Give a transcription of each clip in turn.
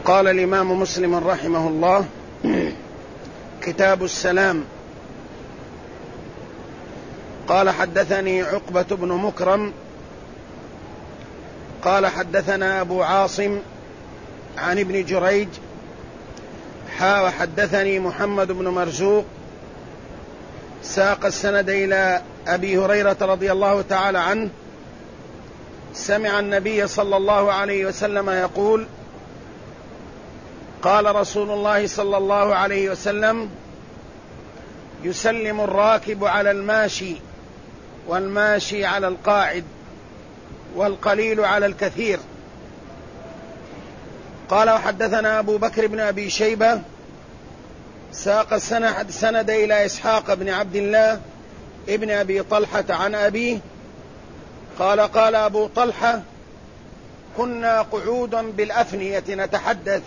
قال الإمام مسلم رحمه الله: كتاب السلام. قال: حدثني عقبة بن مكرم قال: حدثنا أبو عاصم عن ابن جريج وحدثني محمد بن مرزوق ساق السند إلى أبي هريرة رضي الله تعالى عنه: سمع النبي صلى الله عليه وسلم يقول: قال رسول الله صلى الله عليه وسلم: يسلم الراكب على الماشي، والماشي على القاعد، والقليل على الكثير. قال: وحدثنا أبو بكر بن أبي شيبة ساق السند إلى إسحاق بن عبد الله ابن أبي طلحة عن أبيه قال: قال أبو طلحة: كنا قعودا بالأفنية نتحدث،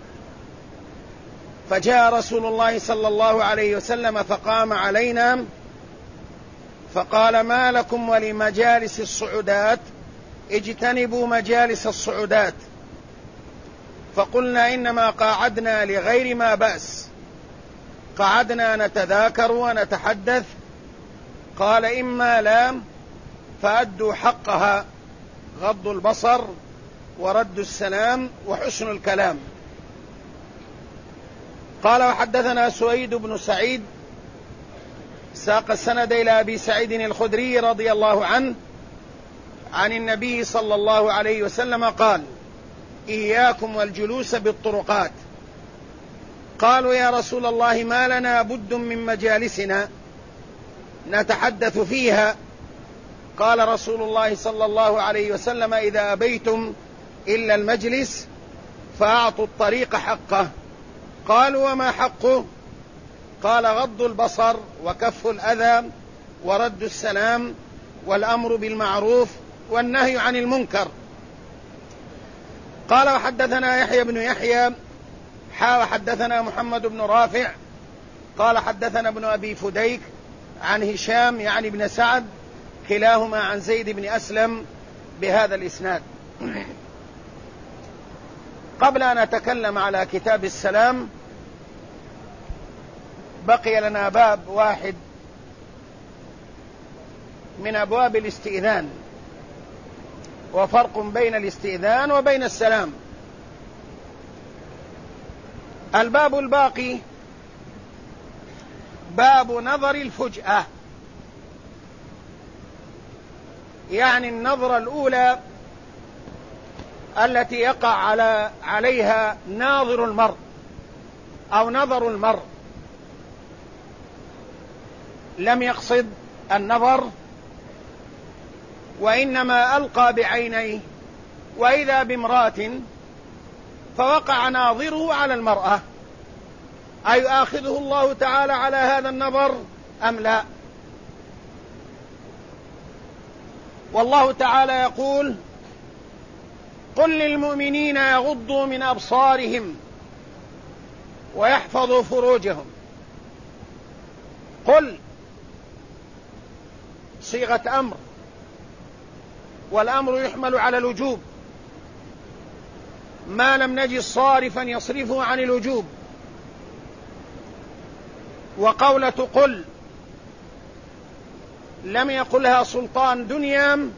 فجاء رسول الله صلى الله عليه وسلم فقام علينا فقال: ما لكم ولمجالس الصعودات؟ اجتنبوا مجالس الصعودات. فقلنا: إنما قعدنا لغير ما بأس، قعدنا نتذاكر ونتحدث. قال: إما لا فأدوا حقها، غض البصر ورد السلام وحسن الكلام. قال: وحدثنا سويد بن سعيد ساق السند إلى أبي سعيد الخدري رضي الله عنه عن النبي صلى الله عليه وسلم قال: إياكم والجلوس بالطرقات. قالوا: يا رسول الله، ما لنا بد من مجالسنا نتحدث فيها. قال رسول الله صلى الله عليه وسلم: إذا أبيتم إلا المجلس فأعطوا الطريق حقه. قالوا: وما حقه؟ قال: غض البصر وكف الأذى ورد السلام والأمر بالمعروف والنهي عن المنكر. قال: وحدثنا يحيى بن يحيى وحدثنا محمد بن رافع قال: حدثنا ابن أبي فديك عن هشام يعني بن سعد كلاهما عن زيد بن أسلم بهذا الإسناد. قبل أن نتكلم على كتاب السلام بقي لنا باب واحد من أبواب الاستئذان، وفرق بين الاستئذان وبين السلام. الباب الباقي باب نظر الفجأة، يعني النظرة الأولى التي يقع عليها ناظر المرء أو نظر المرء، لم يقصد النظر وإنما ألقى بعينيه وإذا بامرأة فوقع ناظره على المرأة، أي آخذه الله تعالى على هذا النظر أم لا؟ والله تعالى يقول: قل للمؤمنين يغضوا من أبصارهم ويحفظوا فروجهم. قل صيغة أمر، والأمر يحمل على الوجوب ما لم نجد صارفا يصرفه عن الوجوب. وقولة قل لم يقلها سلطان دنيا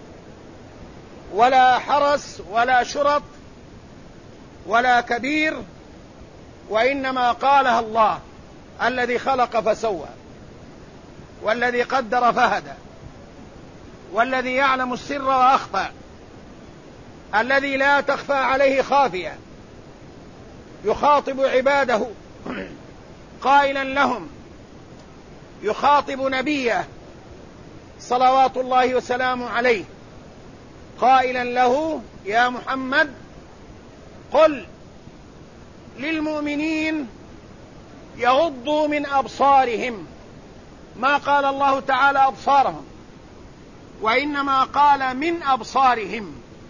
ولا حرس ولا شرط ولا كبير، وإنما قالها الله الذي خلق فسوى، والذي قدر فهدى، والذي يعلم السر وأخفى، الذي لا تخفى عليه خافية، يخاطب عباده قائلا لهم، يخاطب نبيه صلوات الله وسلامه عليه قائلا له: يا محمد قل للمؤمنين يغضوا من أبصارهم. ما قال الله تعالى أبصارهم، وإنما قال من أبصارهم،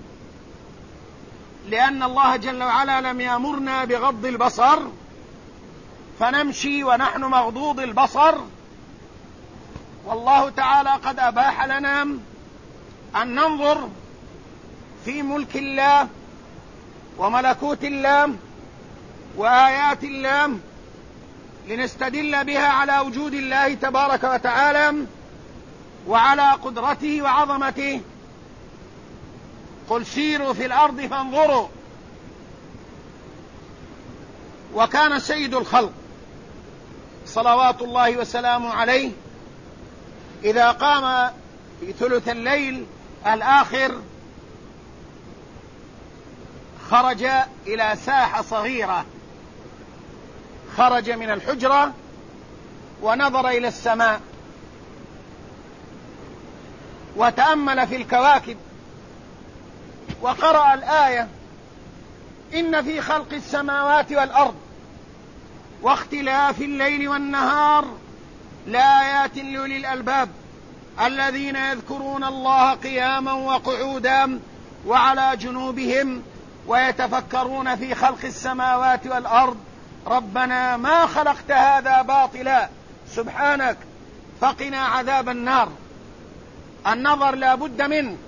لأن الله جل وعلا لم يأمرنا بغض البصر فنمشي ونحن مغضوض البصر، والله تعالى قد أباح لنا أن ننظر في ملك الله وملكوت الله وآيات الله لنستدل بها على وجود الله تبارك وتعالى وعلى قدرته وعظمته. قل سيروا في الأرض فانظروا. وكان سيد الخلق صلوات الله وسلامه عليه إذا قام في ثلث الليل الآخر خرج إلى ساحة صغيرة، خرج من الحجرة ونظر إلى السماء وتأمل في الكواكب وقرأ الآية: إن في خلق السماوات والأرض واختلاف الليل والنهار لآيات لأولي الألباب الذين يذكرون الله قياما وقعودا وعلى جنوبهم ويتفكرون في خلق السماوات والأرض ربنا ما خلقت هذا باطلا سبحانك فقنا عذاب النار. النظر لا بد منه،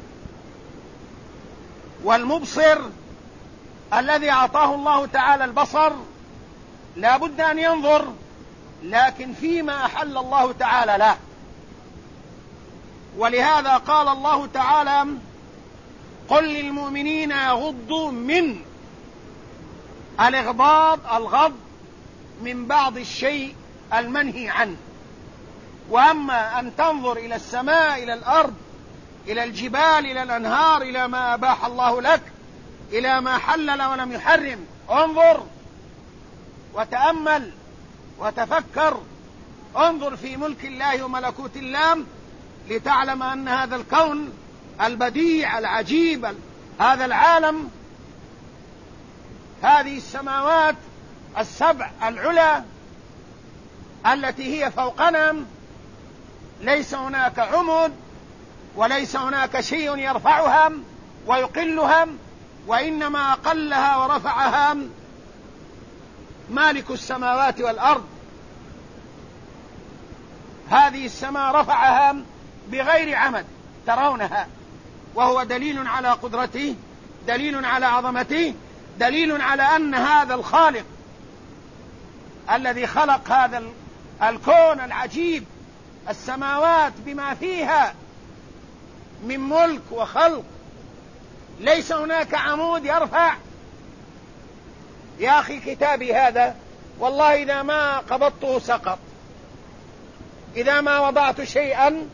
والمبصر الذي أعطاه الله تعالى البصر لا بد أن ينظر، لكن فيما أحل الله تعالى له. ولهذا قال الله تعالى: قل للمؤمنين يغضوا من الغض من بعض الشيء المنهي عنه. وأما أن تنظر إلى السماء، إلى الأرض، إلى الجبال، إلى الأنهار، إلى ما أباح الله لك، إلى ما حلل ولم يحرم، انظر وتأمل وتفكر، انظر في ملك الله وملكوت الله لتعلم أن هذا الكون البديع العجيب، هذا العالم، هذه السماوات السبع العلى التي هي فوقنا، ليس هناك عمود وليس هناك شيء يرفعها ويقلها، وإنما أقلها ورفعها مالك السماوات والأرض. هذه السماء رفعها بغير عمد ترونها، وهو دليل على قدرته، دليل على عظمته، دليل على أن هذا الخالق الذي خلق هذا الكون العجيب، السماوات بما فيها من ملك وخلق، ليس هناك عمود يرفع. يا أخي كتابي هذا والله إذا ما قبضته سقط، إذا ما وضعت شيئا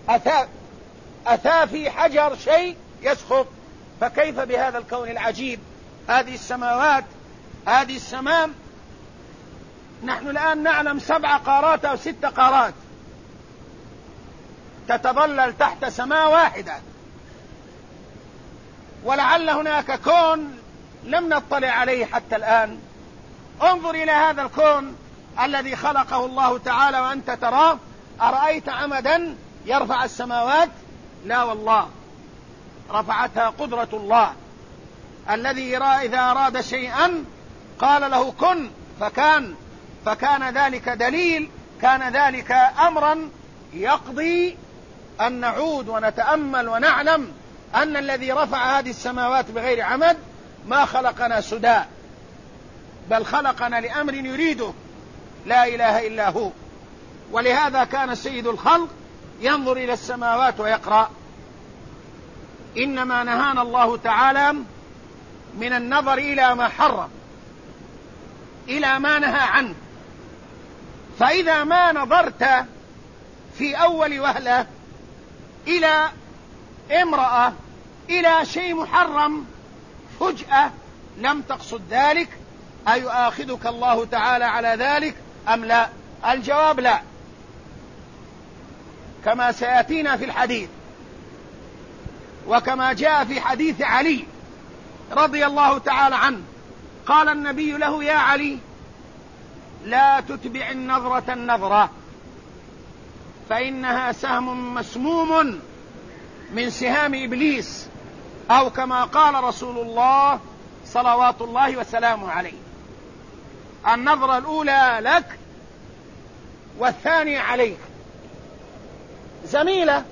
أتى في حجر شيء يسقط، فكيف بهذا الكون العجيب؟ هذه السماوات، هذه السماء، نحن الآن نعلم 7 قارات أو 6 قارات تتظلل تحت سماء واحدة، ولعل هناك كون لم نطلع عليه حتى الآن. انظر إلى هذا الكون الذي خلقه الله تعالى وأنت تراه، أرأيت عمدا يرفع السماوات؟ لا والله، رفعتها قدرة الله الذي إذا أراد شيئا قال له كن فكان ذلك دليل، كان ذلك أمرا يقضي أن نعود ونتأمل ونعلم أن الذي رفع هذه السماوات بغير عمد ما خلقنا سدى، بل خلقنا لأمر يريده، لا إله إلا هو. ولهذا كان سيد الخلق ينظر إلى السماوات ويقرأ: إنما نهانا الله تعالى من النظر إلى ما حرم، إلى ما نهى عنه. فإذا ما نظرت في أول وهلة إلى امرأة، إلى شيء محرم، فجأة لم تقصد ذلك، أيؤاخذك الله تعالى على ذلك أم لا؟ الجواب لا، كما سيأتينا في الحديث، وكما جاء في حديث علي رضي الله تعالى عنه، قال النبي له: يا علي لا تتبع النظرة النظرة فإنها سهم مسموم من سهام إبليس، أو كما قال رسول الله صلوات الله وسلامه عليه. النظرة الأولى لك والثانية عليك. زميلة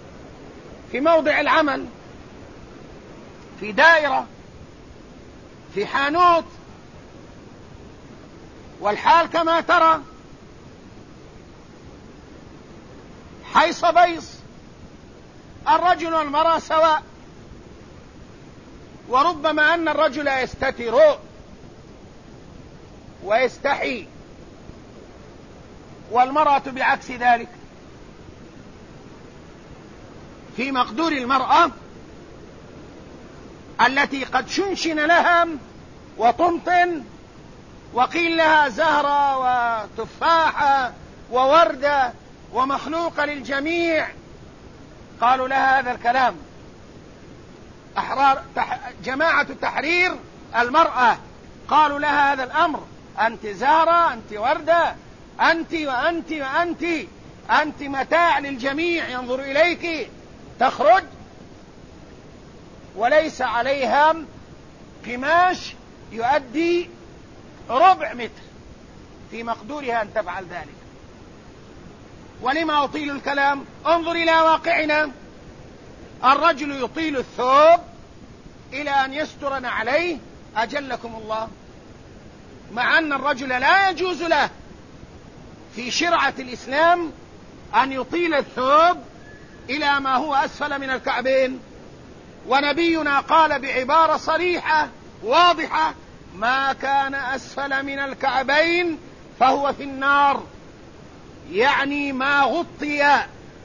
في موضع العمل، في دائرة، في حانوت، والحال كما ترى حيص بيص، الرجل والمرأة سواء، وربما أن الرجل يستتر ويستحي، والمرأة بعكس ذلك. في مقدور المرأة التي قد شنشن لها وطمطن وقيل لها زهرة وتفاحة ووردة ومخلوقة للجميع، قالوا لها هذا الكلام. جماعة تحرير المرأة قالوا لها هذا الأمر: أنت زهرة، أنت وردة، أنت وأنت وأنت، أنت متاع للجميع ينظر إليك. تخرج وليس عليها قماش يؤدي ربع متر، في مقدورها أن تفعل ذلك. ولما أطيل الكلام؟ انظر إلى واقعنا. الرجل يطيل الثوب إلى أن يسترن عليه أجلكم الله، مع أن الرجل لا يجوز له في شرعة الإسلام أن يطيل الثوب إلى ما هو أسفل من الكعبين. ونبينا قال بعبارة صريحة واضحة: ما كان أسفل من الكعبين فهو في النار، يعني ما غطي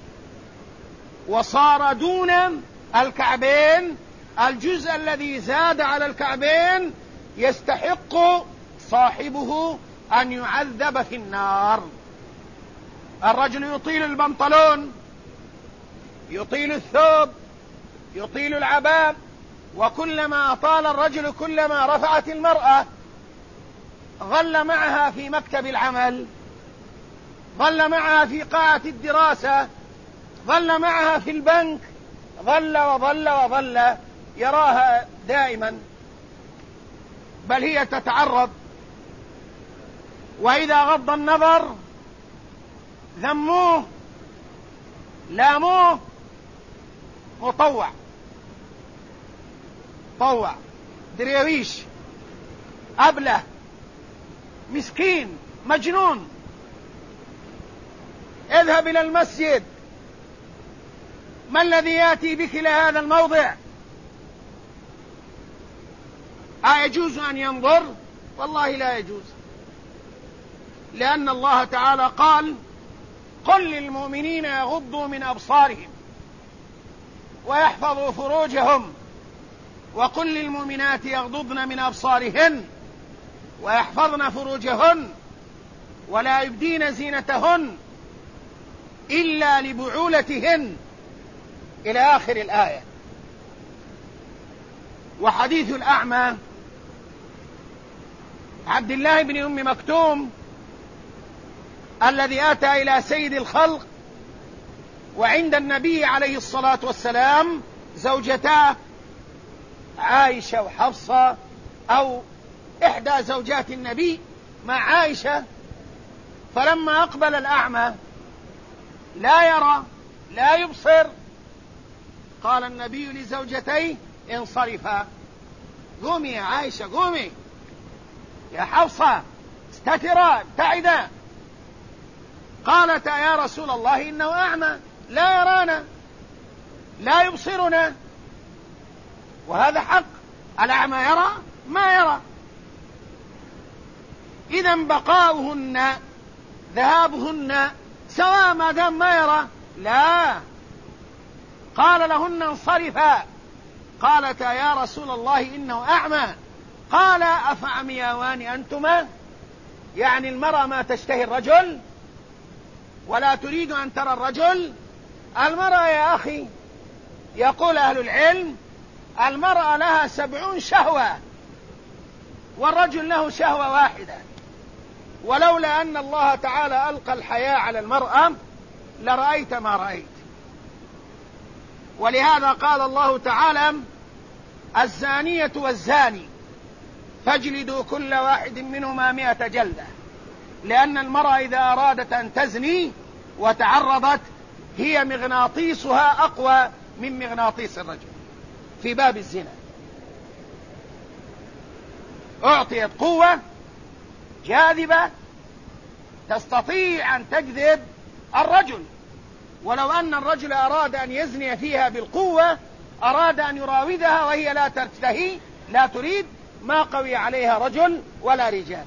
وصار دون الكعبين، الجزء الذي زاد على الكعبين يستحق صاحبه أن يعذب في النار. الرجل يطيل البنطلون، يطيل الثوب، يطيل العباء، وكلما أطال الرجل كلما رفعت المرأة. ظل معها في مكتب العمل، ظل معها في قاعة الدراسة، ظل معها في البنك، ظل وظل وظل يراها دائما، بل هي تتعرض. وإذا غض النظر ذموه، لاموه، مطوع، طوع، دريويش، أبله، مسكين، مجنون، اذهب إلى المسجد، ما الذي يأتي بك إلى هذا الموضع؟ أيجوز أن ينظر؟ والله لا يجوز، لأن الله تعالى قال: قل للمؤمنين يغضوا من أبصارهم ويحفظوا فروجهم، وقل للمؤمنات يغضضن من أبصارهن ويحفظن فروجهن ولا يبدين زينتهن إلا لبعولتهن، إلى آخر الآية. وحديث الأعمى عبد الله بن أم مكتوم الذي أتى إلى سيد الخلق وعند النبي عليه الصلاة والسلام زوجتاه عائشة وحفصة، أو إحدى زوجات النبي مع عائشة، فلما أقبل الأعمى لا يرى لا يبصر، قال النبي لزوجتيه: انصرفا، قومي يا عائشة، قومي يا حفصة، استترا، ابتعدا. قالتا: يا رسول الله إنه أعمى، لا يرانا لا يبصرنا. وهذا حق، الأعمى يرى ما يرى. إذا بقاؤهن ذهابهن سواء ما دام ما يرى. لا، قال لهن: انصرفا. قالتا: يا رسول الله إنه أعمى. قال: أفعمياوان أنتما؟ يعني المرأة ما تشتهي الرجل ولا تريد أن ترى الرجل؟ المرأة يا أخي، يقول أهل العلم: المرأة لها 70 شهوة والرجل له شهوة واحدة، ولولا أن الله تعالى ألقى الحياء على المرأة لرأيت ما رأيت. ولهذا قال الله تعالى: الزانية والزاني فاجلدوا كل واحد منهما 100 جلدة، لأن المرأة إذا أرادت أن تزني وتعرضت هي مغناطيسها أقوى من مغناطيس الرجل في باب الزنا. أعطيت قوة جاذبة تستطيع أن تجذب الرجل، ولو أن الرجل أراد أن يزني فيها بالقوة، أراد أن يراودها وهي لا تشتهي لا تريد، ما قوي عليها رجل ولا رجال.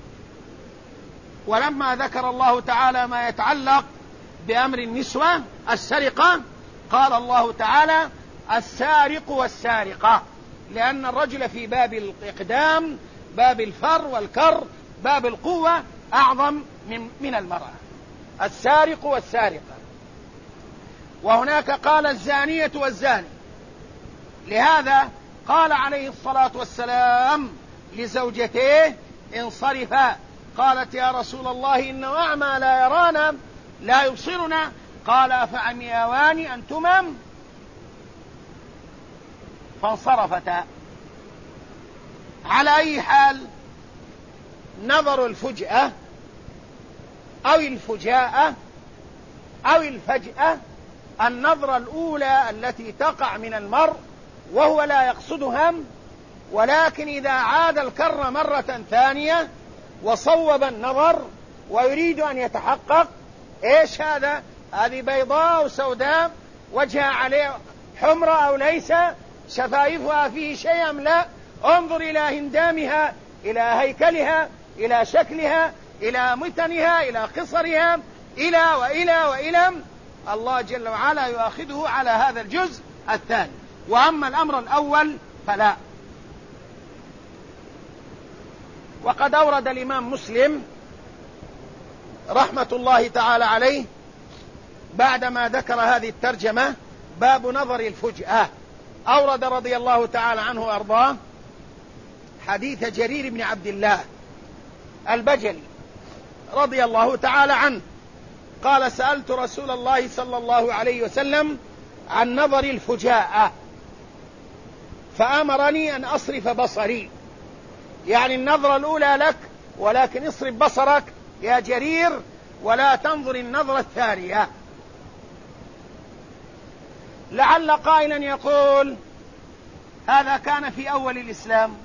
ولما ذكر الله تعالى ما يتعلق بأمر النسوة السرقة، قال الله تعالى السارق والسارقة، لأن الرجل في باب الإقدام، باب الفر والكر، باب القوة أعظم من المرأة. السارق والسارقة. وهناك قال الزانية والزاني، لهذا قال عليه الصلاة والسلام لزوجته انصرفا، قالت يا رسول الله إنه أعمى لا يرانا لا يبصرنا، قال أفعمياوان أنتما؟ فانصرفتا. على أي حال، نظر الفجأة أو الفجاءة أو الفجأة، النظرة الأولى التي تقع من المرء وهو لا يقصدها، ولكن إذا عاد الكر مرة ثانية وصوب النظر ويريد أن يتحقق إيش هذا، هذه بيضاء أو سوداء، وجهها عليه حمرة أو ليس، شفايفها فيه شيء أم لا، انظر إلى هندامها، إلى هيكلها، إلى شكلها، إلى متنها، إلى قصرها، إلى وإلى وإلى. الله جل وعلا يؤاخذه على هذا الجزء الثاني. وأما الأمر الأول فلا. وقد أورد الإمام مسلم رحمة الله تعالى عليه بعدما ذكر هذه الترجمة باب نظر الفجأة، أورد رضي الله تعالى عنه وأرضاه حديث جرير بن عبد الله البجلي رضي الله تعالى عنه قال سألت رسول الله صلى الله عليه وسلم عن نظر الفجاءة فأمرني أن أصرف بصري، يعني النظرة الأولى لك، ولكن اصرف بصرك يا جرير ولا تنظر النظرة الثانية. لعل قائلا يقول هذا كان في أول الإسلام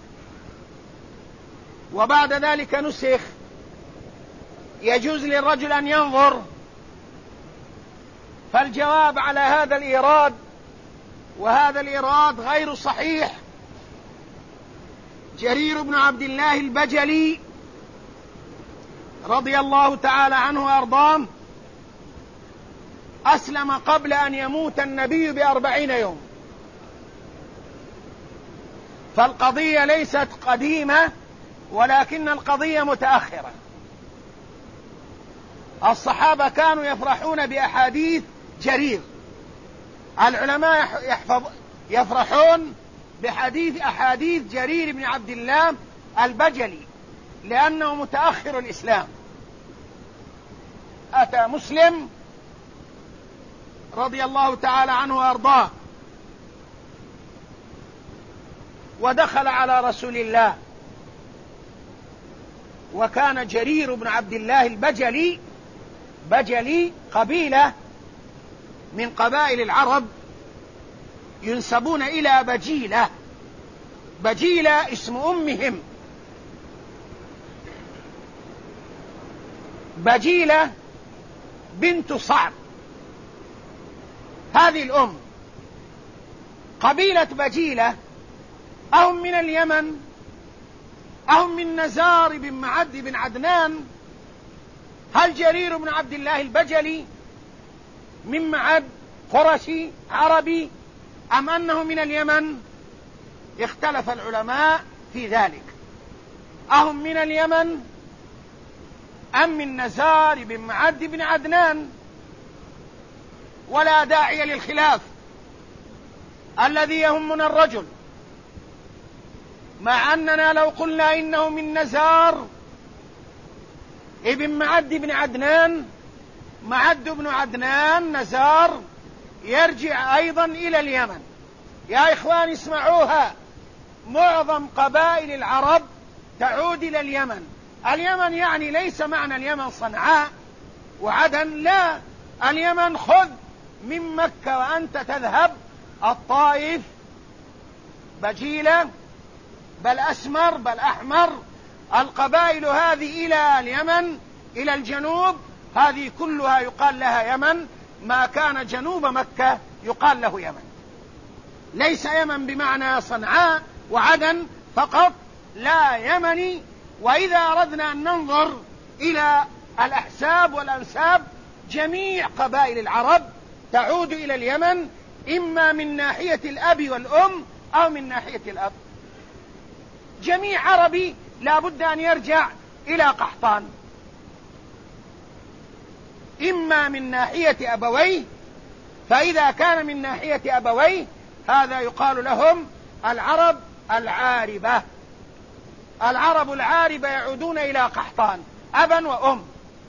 وبعد ذلك نسخ، يجوز للرجل أن ينظر. فالجواب على هذا الإيراد، وهذا الإيراد غير صحيح. جرير بن عبد الله البجلي رضي الله تعالى عنه وأرضاه أسلم قبل أن يموت النبي ب40 يوم، فالقضية ليست قديمة ولكن القضية متأخرة. الصحابة كانوا يفرحون بأحاديث جرير، العلماء يفرحون أحاديث جرير بن عبد الله البجلي لأنه متأخر الإسلام. أتى مسلم رضي الله تعالى عنه وأرضاه ودخل على رسول الله، وكان جرير بن عبد الله البجلي قبيلة من قبائل العرب ينسبون إلى بجيلة اسم أمهم، بجيلة بنت صعب، هذه الأم. قبيلة بجيلة أهم من اليمن، أهم من نزار بن معد بن عدنان. هل جرير بن عبد الله البجلي من معد قرشي عربي أم أنه من اليمن؟ اختلف العلماء في ذلك، أهم من اليمن أم من نزار بن معد بن عدنان؟ ولا داعي للخلاف، الذي يهمنا الرجل، مع أننا لو قلنا إنه من نزار ابن معد بن عدنان، معد بن عدنان نزار يرجع أيضا إلى اليمن. يا إخوان اسمعوها، معظم قبائل العرب تعود إلى اليمن. اليمن يعني ليس معنى اليمن صنعاء وعدن، لا، اليمن خذ من مكة وأنت تذهب الطائف، بجيلة، بل أسمر بل أحمر. القبائل هذه إلى اليمن إلى الجنوب هذه كلها يقال لها يمن. ما كان جنوب مكة يقال له يمن. ليس يمن بمعنى صنعاء وعدن فقط، لا، يمني. وإذا أردنا أن ننظر إلى الأحساب والأنساب جميع قبائل العرب تعود إلى اليمن، إما من ناحية الأب والأم أو من ناحية الأب. جميع عربي لا بد أن يرجع إلى قحطان، إما من ناحية أبويه، فإذا كان من ناحية أبويه هذا يقال لهم العرب العاربة. العرب العاربة يعودون إلى قحطان أبا وأم.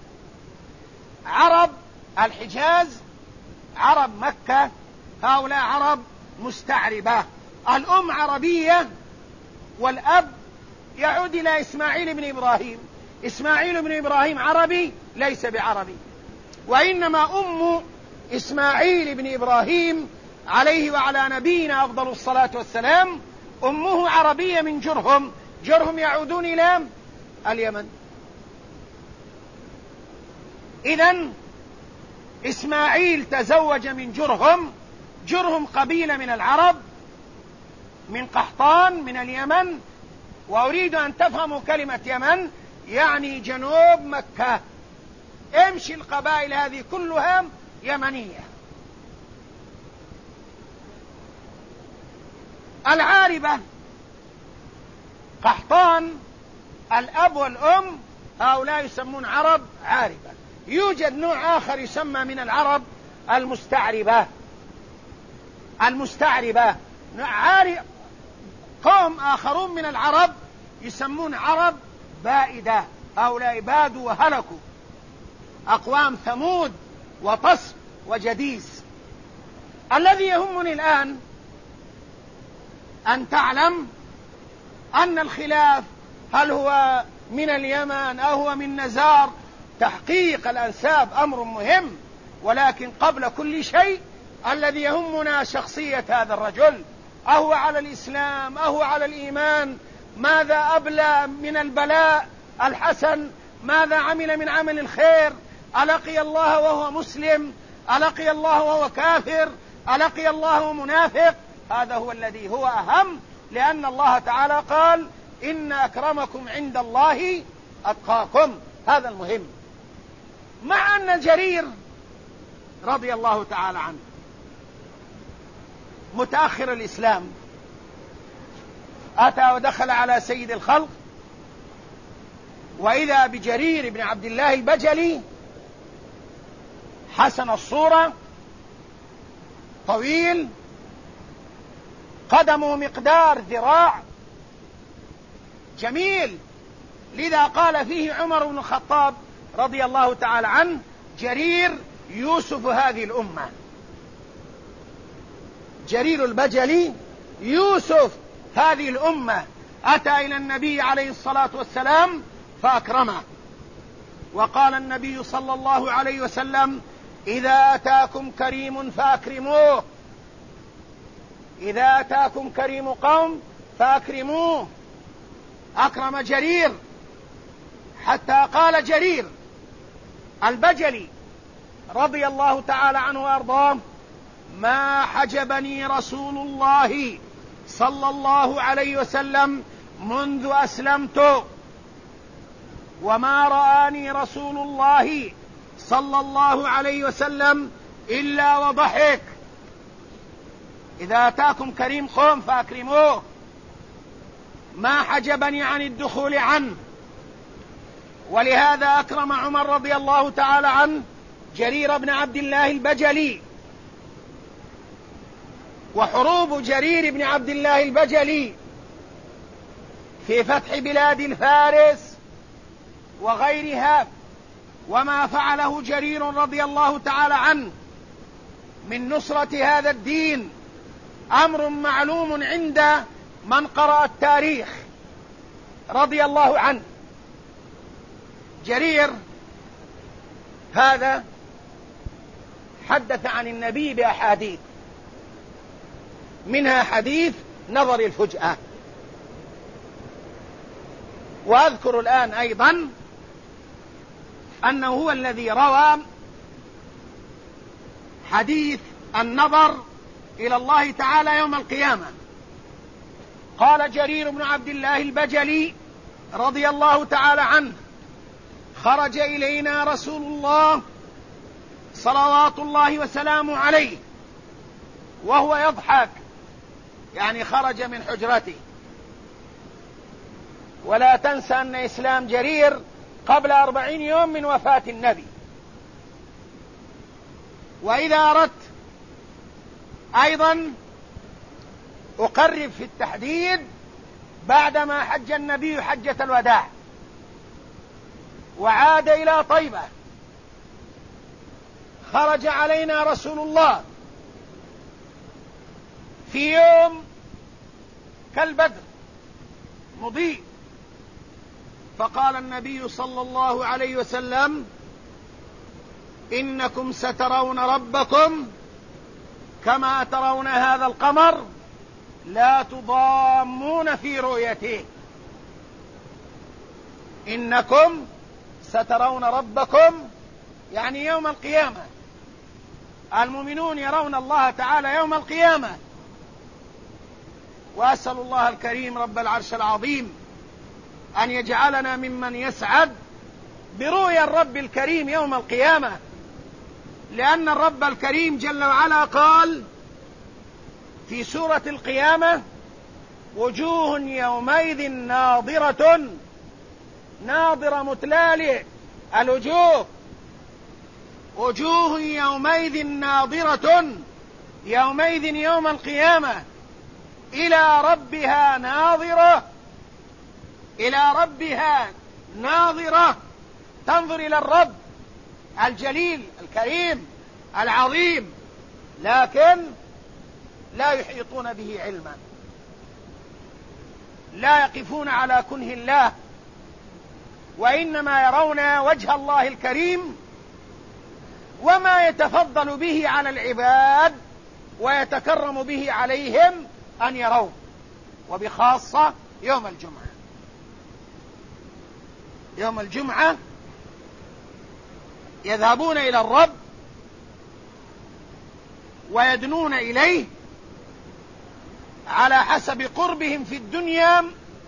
عرب الحجاز، عرب مكة، هؤلاء عرب مستعربة. الأم عربية والأب يعود إلى إسماعيل بن إبراهيم. إسماعيل بن إبراهيم عربي ليس بعربي، وإنما أم إسماعيل بن إبراهيم عليه وعلى نبينا أفضل الصلاة والسلام أمه عربية من جرهم. جرهم يعودون إلى اليمن. إذن إسماعيل تزوج من جرهم. جرهم قبيلة من العرب من قحطان من اليمن. وأريد أن تفهموا كلمة يمن يعني جنوب مكة. امشي القبائل هذه كلها يمنية. العاربة قحطان الأب والأم هؤلاء يسمون عرب عاربة. يوجد نوع آخر يسمى من العرب المستعربة. المستعربة قوم آخرون من العرب يسمون عرب بائدة. هؤلاء بادوا وهلكوا، أقوام ثمود وطص وجديس. الذي يهمني الآن أن تعلم أن الخلاف هل هو من اليمن أو هو من نزار. تحقيق الأنساب أمر مهم، ولكن قبل كل شيء الذي يهمنا شخصية هذا الرجل. أهو على الإسلام أهو على الإيمان؟ ماذا أبلى من البلاء الحسن؟ ماذا عمل من عمل الخير؟ ألقي الله وهو مسلم؟ ألقي الله وهو كافر؟ ألقي الله وهو منافق؟ هذا هو الذي هو أهم، لأن الله تعالى قال إن أكرمكم عند الله أتقاكم. هذا المهم. مع أن جرير رضي الله تعالى عنه متأخر الإسلام أتى ودخل على سيد الخلق، وإذا بجرير بن عبد الله البجلي حسن الصورة، طويل، قدمه مقدار ذراع، جميل. لذا قال فيه عمر بن الخطاب رضي الله تعالى عنه جرير يوسف هذه الأمة. جرير البجلي يوسف هذه الأمة. أتى إلى النبي عليه الصلاة والسلام فأكرمه، وقال النبي صلى الله عليه وسلم إذا أتاكم كريم فأكرموه. إذا أتاكم كريم قوم فأكرموه. أكرم جرير حتى قال جرير البجلي رضي الله تعالى عنه وأرضاه ما حجبني رسول الله صلى الله عليه وسلم منذ أسلمت، وما رآني رسول الله صلى الله عليه وسلم إلا وضحك. إذا أتاكم كريم قوم فأكرموه. ما حجبني عن الدخول عنه. ولهذا أكرم عمر رضي الله تعالى عنه جرير بن عبد الله البجلي. وحروب جرير بن عبد الله البجلي في فتح بلاد الفارس وغيرها، وما فعله جرير رضي الله تعالى عنه من نصرة هذا الدين أمر معلوم عند من قرأ التاريخ رضي الله عنه. جرير هذا حدث عن النبي بأحاديث، منها حديث نظر الفجأة. وأذكر الآن أيضا أنه هو الذي روى حديث النظر إلى الله تعالى يوم القيامة. قال جرير بن عبد الله البجلي رضي الله تعالى عنه: خرج إلينا رسول الله صلوات الله وسلامه عليه وهو يضحك، يعني خرج من حجرته. ولا تنسى أن إسلام جرير قبل 40 يوم من وفاة النبي. وإذا أردت أيضا أقرب في التحديد، بعدما حج النبي حجة الوداع وعاد إلى طيبة، خرج علينا رسول الله في يوم كالبدر مضيء، فقال النبي صلى الله عليه وسلم: إنكم سترون ربكم كما ترون هذا القمر لا تضامون في رؤيته. إنكم سترون ربكم يعني يوم القيامة، المؤمنون يرون الله تعالى يوم القيامة. وأسأل الله الكريم رب العرش العظيم أن يجعلنا ممن يسعد برؤيا الرب الكريم يوم القيامة، لأن الرب الكريم جل وعلا قال في سورة القيامة: وجوه يومئذ ناظرة، ناظرة متلالئ الوجوه، وجوه يومئذ ناظرة، يومئذ يوم القيامة إلى ربها ناظرة، إلى ربها ناظرة، تنظر إلى الرب الجليل الكريم العظيم، لكن لا يحيطون به علما، لا يقفون على كنه الله، وإنما يرون وجه الله الكريم وما يتفضل به على العباد ويتكرم به عليهم أن يروا، وبخاصة يوم الجمعة. يوم الجمعة يذهبون إلى الرب ويدنون إليه على حسب قربهم في الدنيا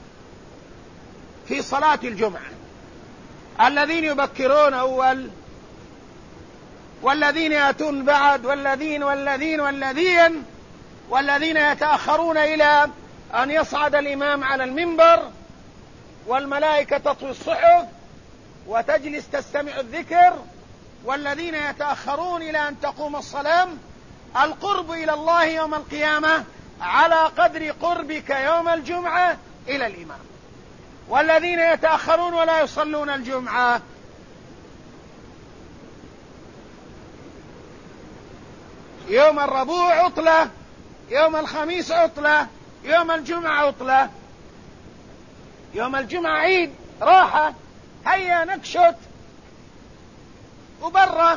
في صلاة الجمعة، الذين يبكرون أول والذين يأتون بعد والذين يتأخرون إلى أن يصعد الإمام على المنبر والملائكة تطوي الصحف وتجلس تستمع الذكر، والذين يتأخرون إلى أن تقوم الصلاة. القرب إلى الله يوم القيامة على قدر قربك يوم الجمعة إلى الإمام. والذين يتأخرون ولا يصلون الجمعة يوم الربوع عطلة، يوم الخميس عطلة، يوم الجمعة عطلة. يوم الجمعة عيد راحة، هيا نكشت وبرة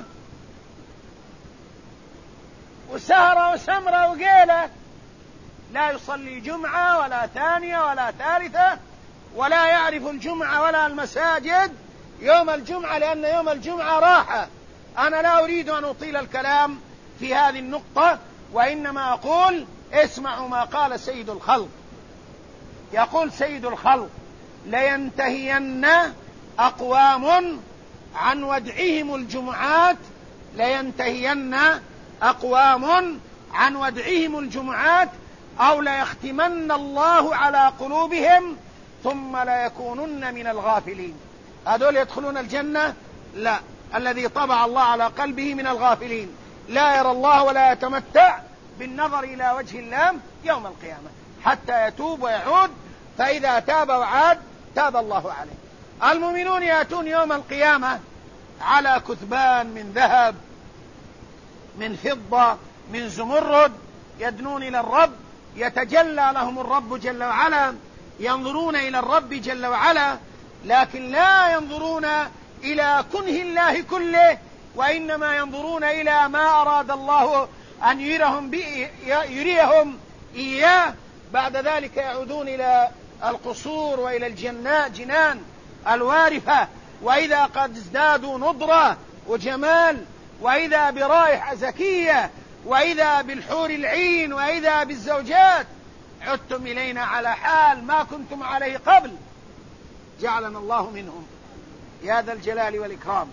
وسهرة وسمرة وقيلة، لا يصلي جمعة ولا ثانية ولا ثالثة، ولا يعرف الجمعة ولا المساجد يوم الجمعة، لأن يوم الجمعة راحة. أنا لا أريد أن أطيل الكلام في هذه النقطة، وإنما أقول اسمعوا ما قال سيد الخلق. يقول سيد الخلق: لينتهين أقوام عن ودعهم الجمعات، لينتهين أقوام عن ودعهم الجمعات، أو ليختمن الله على قلوبهم ثم ليكونن من الغافلين. هذول يدخلون الجنة؟ لا، الذي طبع الله على قلبه من الغافلين، لا يرى الله ولا يتمتع بالنظر إلى وجه الله يوم القيامة حتى يتوب ويعود، فإذا تاب وعاد تاب الله عليه. المؤمنون يأتون يوم القيامة على كثبان من ذهب، من فضة، من زمرد، يدنون إلى الرب، يتجلى لهم الرب جل وعلا، ينظرون إلى الرب جل وعلا، لكن لا ينظرون إلى كنه الله كله، وإنما ينظرون إلى ما أراد الله أن يريهم إياه. بعد ذلك يعودون إلى القصور وإلى الجنان الوارفة، وإذا قد ازدادوا نضرة وجمال، وإذا برائحة زكية، وإذا بالحور العين، وإذا بالزوجات، عدتم إلينا على حال ما كنتم عليه قبل، جعلنا الله منهم يا ذا الجلال والإكرام.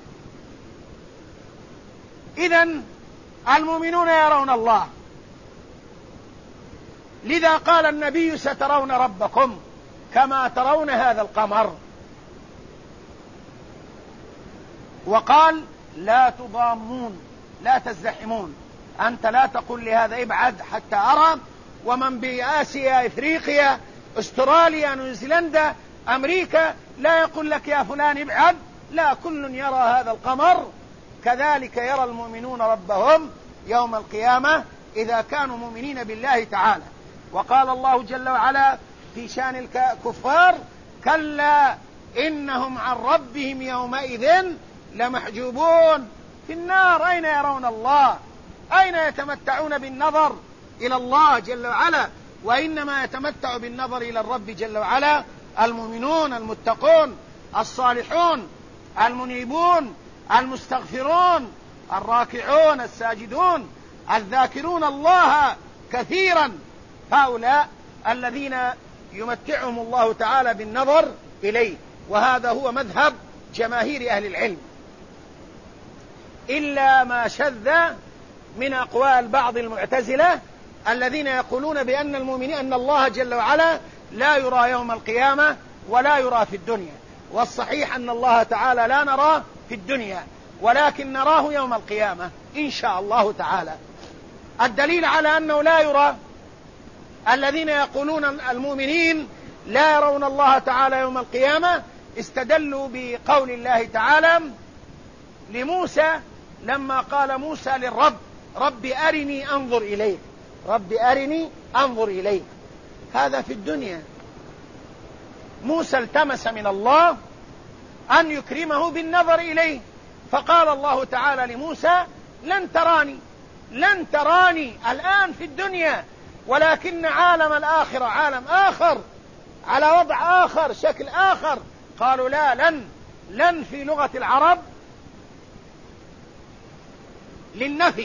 إذن المؤمنون يرون الله، لذا قال النبي سترون ربكم كما ترون هذا القمر، وقال لا تضامون لا تزدحمون، أنت لا تقول لهذا ابعد حتى أرى، ومن بآسيا إفريقيا أستراليا نيوزيلندا أمريكا لا يقول لك يا فلان ابعد، لا، كل يرى هذا القمر. كذلك يرى المؤمنون ربهم يوم القيامة إذا كانوا مؤمنين بالله تعالى. وقال الله جل وعلا في شان الكفار كلا إنهم عن ربهم يومئذ لمحجوبون في النار. أين يرون الله؟ أين يتمتعون بالنظر إلى الله جل وعلا؟ وإنما يتمتع بالنظر إلى الرب جل وعلا المؤمنون المتقون الصالحون المنيبون المستغفرون الراكعون الساجدون الذاكرون الله كثيرا، هؤلاء الذين يمتعهم الله تعالى بالنظر إليه. وهذا هو مذهب جماهير أهل العلم، إلا ما شذ من أقوال بعض المعتزلة الذين يقولون بأن المؤمنين أن الله جل وعلا لا يرى يوم القيامة ولا يرى في الدنيا، والصحيح أن الله تعالى لا نراه في الدنيا ولكن نراه يوم القيامة إن شاء الله تعالى. الدليل على أنه لا يرى الذين يقولون المؤمنين لا يرون الله تعالى يوم القيامة استدلوا بقول الله تعالى لموسى لما قال موسى للرب رب أرني أنظر إليك، رب أرني أنظر إليك. هذا في الدنيا. موسى التمس من الله أن يكرمه بالنظر إليه، فقال الله تعالى لموسى لن تراني الآن في الدنيا، ولكن عالم الآخرة عالم آخر على وضع آخر شكل آخر. قالوا لا، لن في لغة العرب للنفي،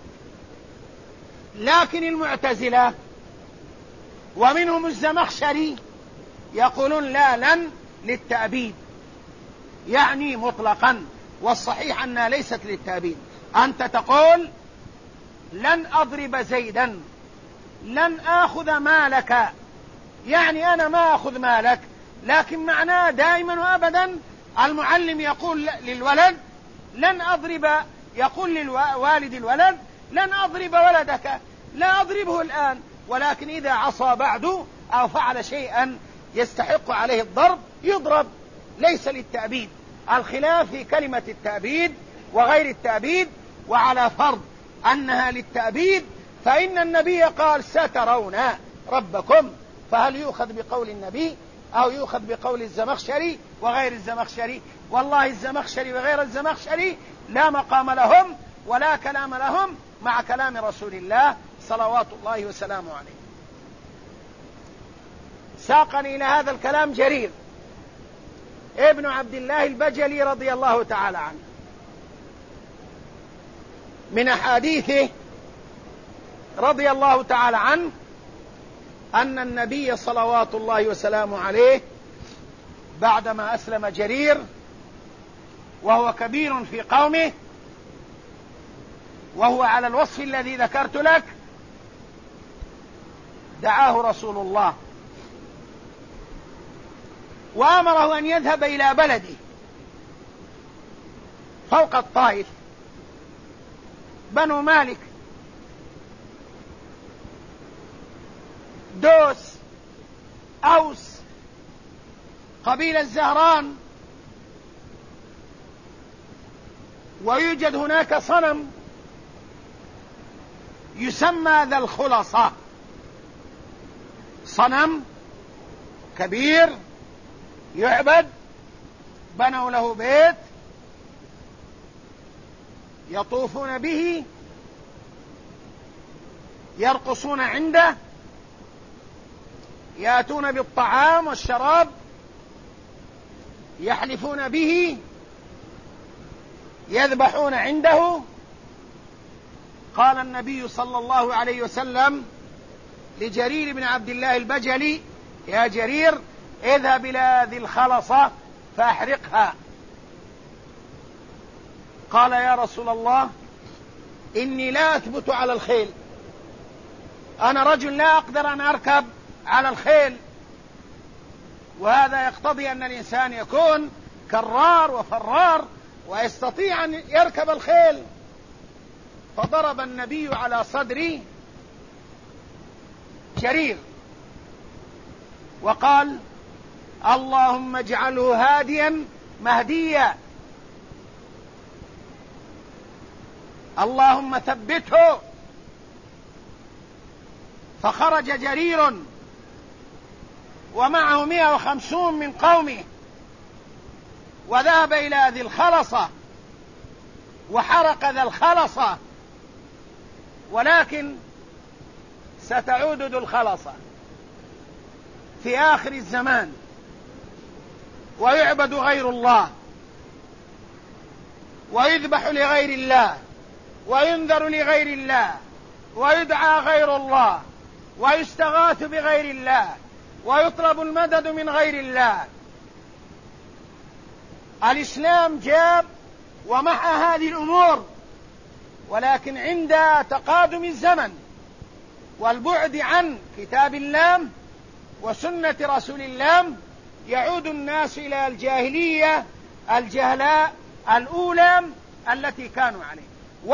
لكن المعتزلة ومنهم الزمخشري يقولون لا، لن للتأبيد، يعني مطلقا، والصحيح أنها ليست للتأبيد. أنت تقول لن أضرب زيدا، لن آخذ مالك، يعني أنا ما أخذ مالك، لكن معناه دائما وأبدا المعلم يقول للولد لن أضرب، يقول للوالد الولد لن أضرب ولدك، لا أضربه الآن، ولكن إذا عصى بعد أو فعل شيئا يستحق عليه الضرب يضرب، ليس للتأبيد. الخلاف في كلمة التأبيد وغير التأبيد، وعلى فرض أنها للتأبيد فإن النبي قال سترون ربكم، فهل يؤخذ بقول النبي أو يؤخذ بقول الزمخشري وغير الزمخشري؟ والله الزمخشري وغير الزمخشري لا مقام لهم ولا كلام لهم مع كلام رسول الله صلوات الله وسلامه عليه. ساقني إلى هذا الكلام جرير ابن عبد الله البجلي رضي الله تعالى عنه من أحاديثه رضي الله تعالى عنه أن النبي صلوات الله وسلامه عليه بعدما أسلم جرير وهو كبير في قومه وهو على الوصف الذي ذكرت لك، دعاه رسول الله وأمره أن يذهب إلى بلده فوق الطائف، بنو مالك، دوس، أوس، قبيلة زهران، ويوجد هناك صنم يسمى ذا الخلصة، صنم كبير يعبد، بنوا له بيت يطوفون به، يرقصون عنده، يأتون بالطعام والشراب يحلفون به، يذبحون عنده. قال النبي صلى الله عليه وسلم لجرير بن عبد الله البجلي: يا جرير، اذهب إلى ذي الخلصة فاحرقها. قال: يا رسول الله، إني لا أثبت على الخيل، أنا رجل لا أقدر أن أركب على الخيل، وهذا يقتضي أن الإنسان يكون كرار وفرار ويستطيع أن يركب الخيل. فضرب النبي على صدر جرير وقال: اللهم اجعله هاديا مهديا، اللهم ثبته. فخرج جرير ومعه 150 من قومه وذهب إلى ذي الخلصة وحرق ذا الخلصة، ولكن ستعود ذو الخلصة في آخر الزمان ويعبد غير الله ويذبح لغير الله وينذر لغير الله ويدعى غير الله ويستغاث بغير الله ويطلب المدد من غير الله. الإسلام جاب ومحى هذه الأمور، ولكن عند تقادم الزمن والبعد عن كتاب الله وسنة رسول الله يعود الناس إلى الجاهلية الجهلاء الأولى التي كانوا عليه.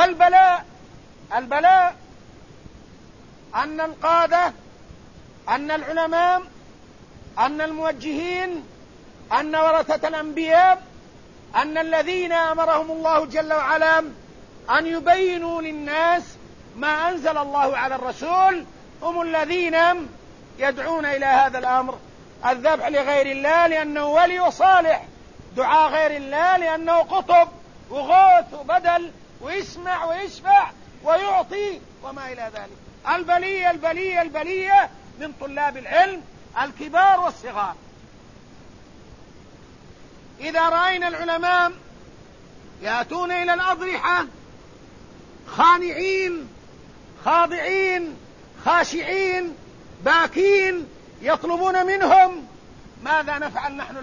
والبلاء أن القادة، أن العلماء، أن الموجهين، أن ورثة الأنبياء، أن الذين أمرهم الله جل وعلا أن يبينوا للناس ما أنزل الله على الرسول هم الذين يدعون إلى هذا الأمر، الذبح لغير الله لأنه ولي وصالح، دعاء غير الله لأنه قطب وغوث وبدل ويسمع ويشفع ويعطي وما إلى ذلك. البلية من طلاب العلم الكبار والصغار. إذا رأينا العلماء يأتون إلى الأضرحة خانعين خاضعين خاشعين باكين يطلبون منهم، ماذا نفعل نحن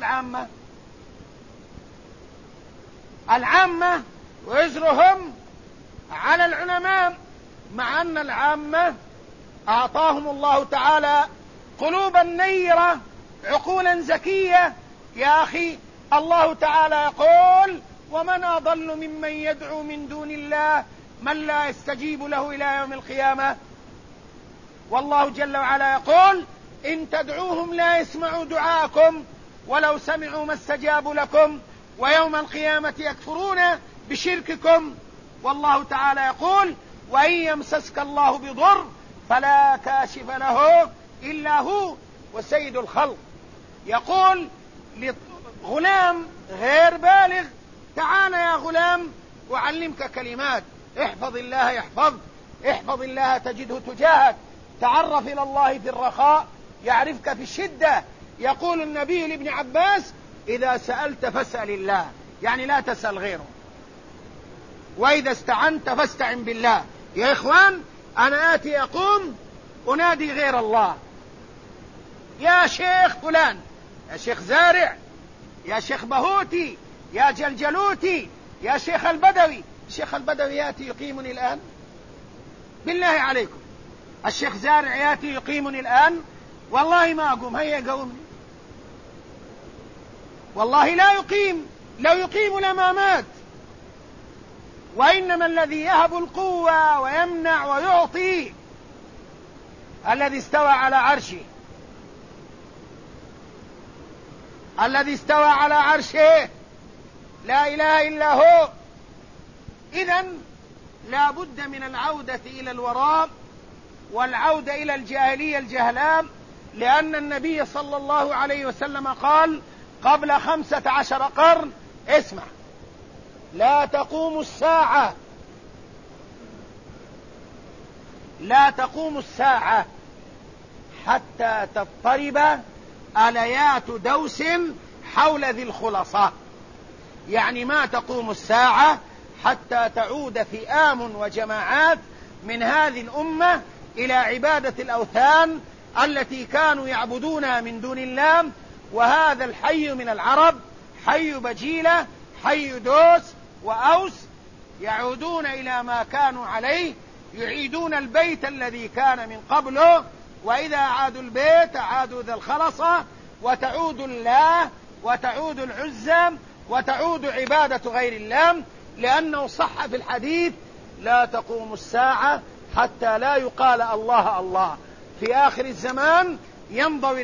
العامة وإزرهم على العلماء، مع أن العامة أعطاهم الله تعالى قلوبا نيرة عقولا زكية. يا أخي، الله تعالى يقول: ومن أضل ممن يدعو من دون الله من لا يستجيب له إلى يوم القيامة. والله جل وعلا يقول: إن تدعوهم لا يسمعوا دعاءكم ولو سمعوا ما استجابوا لكم ويوم القيامة يكفرون بشرككم. والله تعالى يقول: وإن يمسسك الله بضر فلا كاشف له إلا هو وسيد الخلق. يقول لغلام غير بالغ: تعال يا غلام أعلمك كلمات، احفظ الله يحفظك، احفظ الله تجده تجاهك، تعرف إلى الله في الرخاء يعرفك في الشدة. يقول النبي لابن عباس: إذا سألت فاسأل الله، يعني لا تسأل غيره، وإذا استعنت فاستعن بالله. يا إخوان، أنا آتي أقوم أنادي غير الله: يا شيخ فلان، يا شيخ زارع، يا شيخ بهوتي، يا جلجلوتي، يا شيخ البدوي. الشيخ البدوي يأتي يقيمني الآن؟ بالله عليكم، الشيخ زارع يأتي يقيمني الآن؟ والله ما أقوم. هيا قومني، والله لا يقيم، لو يقيم لما مات. وإنما الذي يهب القوة ويمنع ويعطي الذي استوى على عرشه، الذي استوى على عرشه لا إله إلا هو. إذن لا بد من العودة إلى الوراء والعودة إلى الجاهلية الجهلاء، لأن النبي صلى الله عليه وسلم قال قبل 15 قرن: اسمع، لا تقوم الساعة حتى تضطرب آليات دوس حول ذي الخلصاء، يعني ما تقوم الساعة حتى تعود فئام وجماعات من هذه الأمة إلى عبادة الأوثان التي كانوا يعبدونها من دون الله. وهذا الحي من العرب، حي بجيلة، حي دوس وأوس، يعودون إلى ما كانوا عليه، يعيدون البيت الذي كان من قبله، وإذا عادوا البيت عادوا ذا الخلصة، وتعود الله وتعود العزى وتعود عبادة غير الله، لأنه صح في الحديث: لا تقوم الساعة حتى لا يقال الله الله. في آخر الزمان ينضوي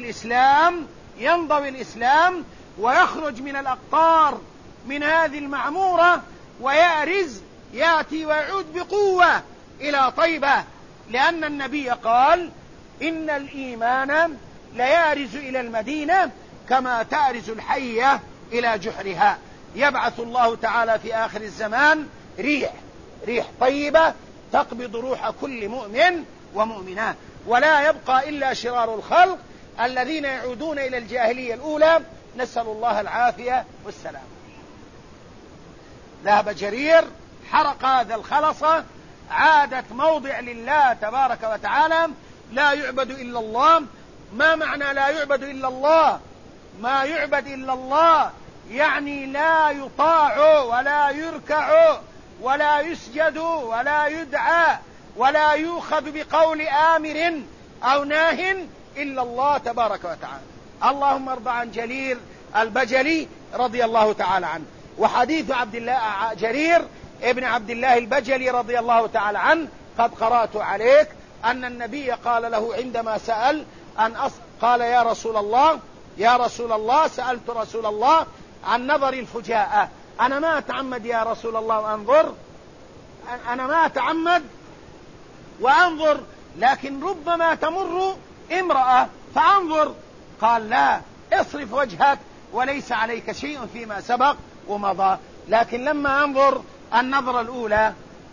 الإسلام ويخرج من الأقطار من هذه المعمورة ويأرز، يأتي ويعود بقوة إلى طيبة، لأن النبي قال: إن الإيمان ليأرز إلى المدينة كما تأرز الحية إلى جحرها. يبعث الله تعالى في آخر الزمان ريح طيبة تقبض روح كل مؤمن ومؤمنة، ولا يبقى إلا شرار الخلق الذين يعودون إلى الجاهلية الأولى، نسأل الله العافية والسلام. ذهب جرير، حرق هذا الخلصة، عادت موضع لله تبارك وتعالى، لا يعبد إلا الله. ما معنى لا يعبد إلا الله؟ ما يعبد إلا الله يعني لا يطاع ولا يركع ولا يسجد ولا يدعى ولا يؤخذ بقول آمر أو ناه إلا الله تبارك وتعالى. اللهم ارض عن جرير البجلي رضي الله تعالى عنه. وحديث جرير ابن عبد الله البجلي رضي الله تعالى عنه قد قرأت عليك أن النبي قال له عندما سأل قال: يا رسول الله سألت رسول الله عن نظر الفجاءة، أنا ما أتعمد يا رسول الله أنا ما أتعمد وأنظر، لكن ربما تمر امرأة فأنظر. قال: لا، اصرف وجهك وليس عليك شيء فيما سبق ومضى. لكن لما أنظر النظرة الأولى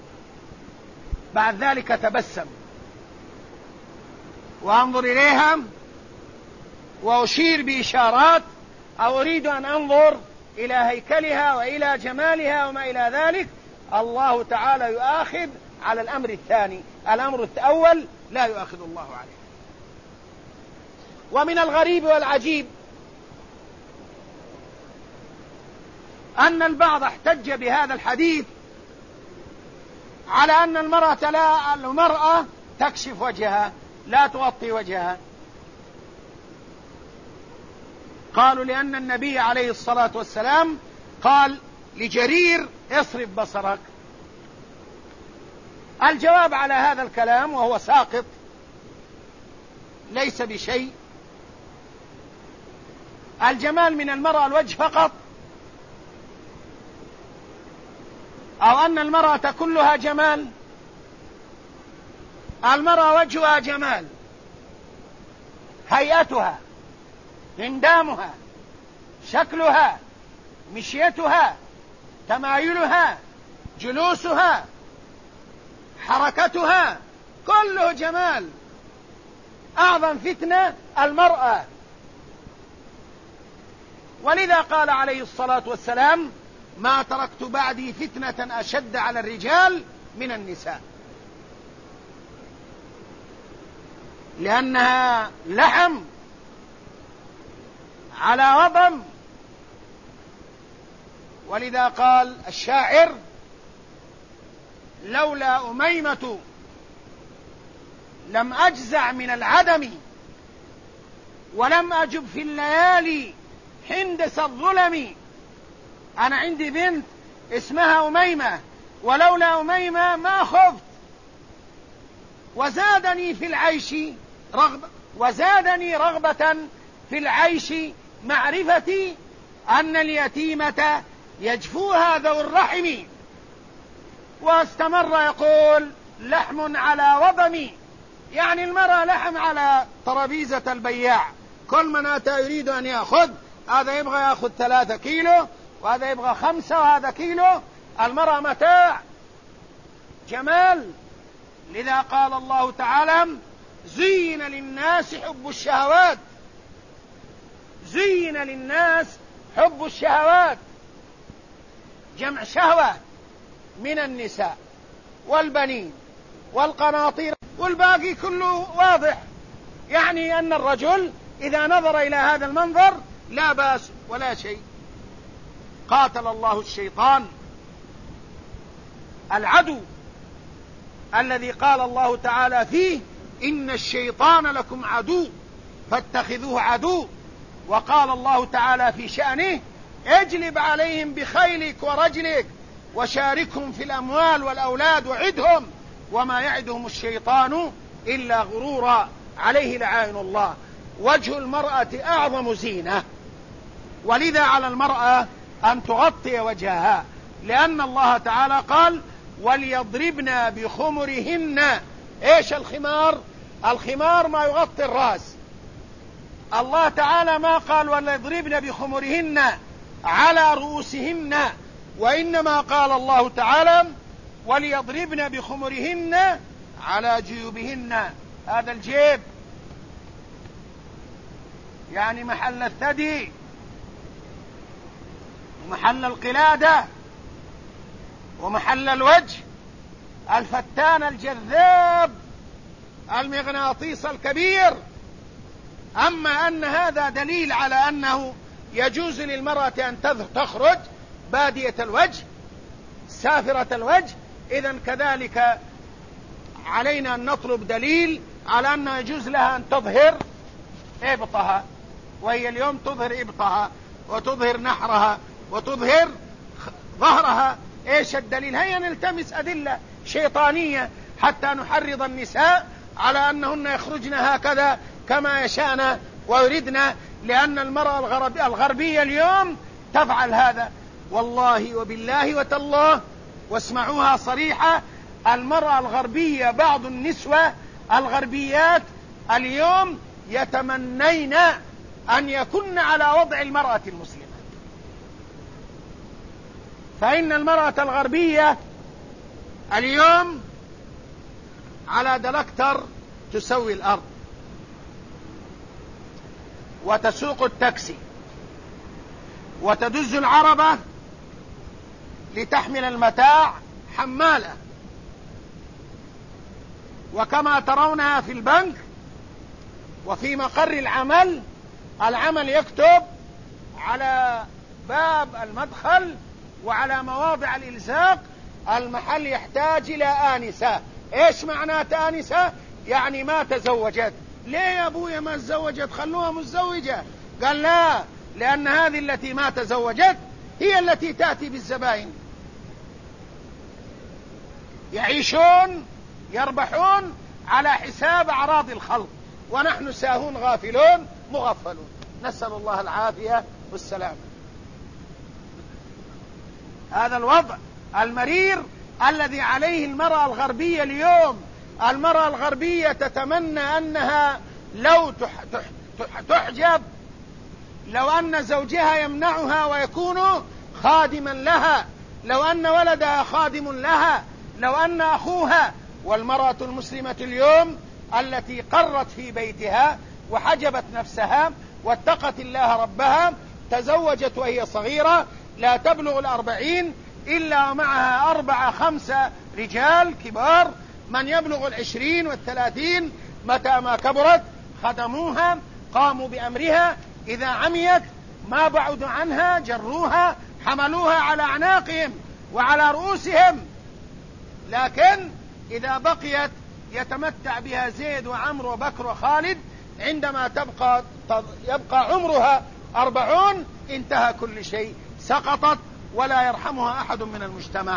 بعد ذلك تبسم وأنظر إليها وأشير بإشارات، أو أريد أن أنظر إلى هيكلها وإلى جمالها وما إلى ذلك. الله تعالى يؤاخذ على الأمر الثاني، الأمر الأول لا يؤاخذ الله عليه. ومن الغريب والعجيب أن البعض احتج بهذا الحديث على أن المرأة تكشف وجهها، لا تغطي وجهها. قالوا لأن النبي عليه الصلاة والسلام قال لجرير: اصرف بصرك. الجواب على هذا الكلام وهو ساقط ليس بشيء. الجمال من المرأة الوجه فقط، أو أن المرأة كلها جمال؟ المرأة وجهها جمال، هيئتها، اندامها، شكلها، مشيتها، تمايلها، جلوسها، حركتها، كله جمال. أعظم فتنة المرأة. ولذا قال عليه الصلاة والسلام: ما تركت بعدي فتنة أشد على الرجال من النساء، لأنها لحم على وضم. ولذا قال الشاعر: لولا أميمة لم أجزع من العدم، ولم أجب في الليالي حندس الظلم. أنا عندي بنت اسمها أميمة، ولولا أميمة ما خفت. وزادني رغبة في العيش معرفتي أن اليتيمة يجفوها ذو الرحم. واستمر يقول: لحم على وضمي، يعني المرأة لحم على ترابيزة البياع، كل من أتى يريد أن يأخذ، هذا يبغى يأخذ 3 كيلو وهذا يبغى 5 وهذا كيلو. المرأة متاع، جمال. لذا قال الله تعالى: زين للناس حب الشهوات، زين للناس حب الشهوات، جمع شهوة من النساء والبنين والقناطير، والباقي كله واضح، يعني أن الرجل إذا نظر إلى هذا المنظر لا بأس ولا شيء. قاتل الله الشيطان العدو الذي قال الله تعالى فيه إن الشيطان لكم عدو فاتخذوه عدو. وقال الله تعالى في شأنه اجلب عليهم بخيلك ورجلك وشاركهم في الأموال والأولاد وعدهم وما يعدهم الشيطان إلا غرورا عليه لعائن الله. وجه المرأة أعظم زينة، ولذا على المرأة أن تغطي وجهها، لأن الله تعالى قال وليضربن بخمرهن. إيش الخمار؟ الخمار ما يغطي الرأس. الله تعالى ما قال وليضربن بخمرهن على رؤوسهن، وإنما قال الله تعالى وليضربن بخمرهن على جيوبهن. هذا الجيب يعني محل الثدي ومحل القلادة ومحل الوجه، الفتان الجذاب المغناطيس الكبير. أما أن هذا دليل على أنه يجوز للمرأة أن تخرج بادية الوجه سافرة الوجه، إذن كذلك علينا أن نطلب دليل على أنه يجوز لها أن تظهر إبطها، وهي اليوم تظهر إبطها وتظهر نحرها وتظهر ظهرها. إيش الدليل؟ هيا نلتمس أدلة شيطانية حتى نحرض النساء على أنهن يخرجن هكذا كما يشاءن ويردن، لأن المرأة الغربية اليوم تفعل هذا. والله وبالله وتالله واسمعوها صريحة، المرأة الغربية بعض النسوة الغربيات اليوم يتمنين أن يكن على وضع المرأة المسلمة، فإن المرأة الغربية اليوم على دلكتر تسوي الأرض وتسوق التاكسي وتدز العربة لتحمل المتاع حمالة، وكما ترونها في البنك وفي مقر العمل يكتب على باب المدخل وعلى مواضع الإلزاق المحل يحتاج إلى آنسة. إيش معناه آنسة؟ يعني ما تزوجت. ليه يا أبويا ما تزوجت؟ خلوها متزوجة. قال لا، لأن هذه التي ما تزوجت هي التي تأتي بالزبائن، يعيشون يربحون على حساب أعراض الخلق، ونحن ساهون غافلون مغفلون، نسأل الله العافية والسلام. هذا الوضع المرير الذي عليه المرأة الغربية اليوم. المرأة الغربية تتمنى أنها لو تحجب، لو أن زوجها يمنعها ويكون خادما لها، لو أن ولدها خادم لها، لو أن أخوها. والمرأة المسلمة اليوم التي قرت في بيتها وحجبت نفسها واتقت الله ربها، تزوجت وهي صغيرة لا تبلغ 40 إلا معها 4-5 رجال كبار، من يبلغ 20 و30 متى ما كبرت خدموها قاموا بأمرها، إذا عميت ما بعدوا عنها جروها حملوها على أعناقهم وعلى رؤوسهم. لكن إذا بقيت يتمتع بها زيد وعمر وبكر وخالد، عندما يبقى عمرها 40 انتهى كل شيء، سقطت ولا يرحمها أحد من المجتمع.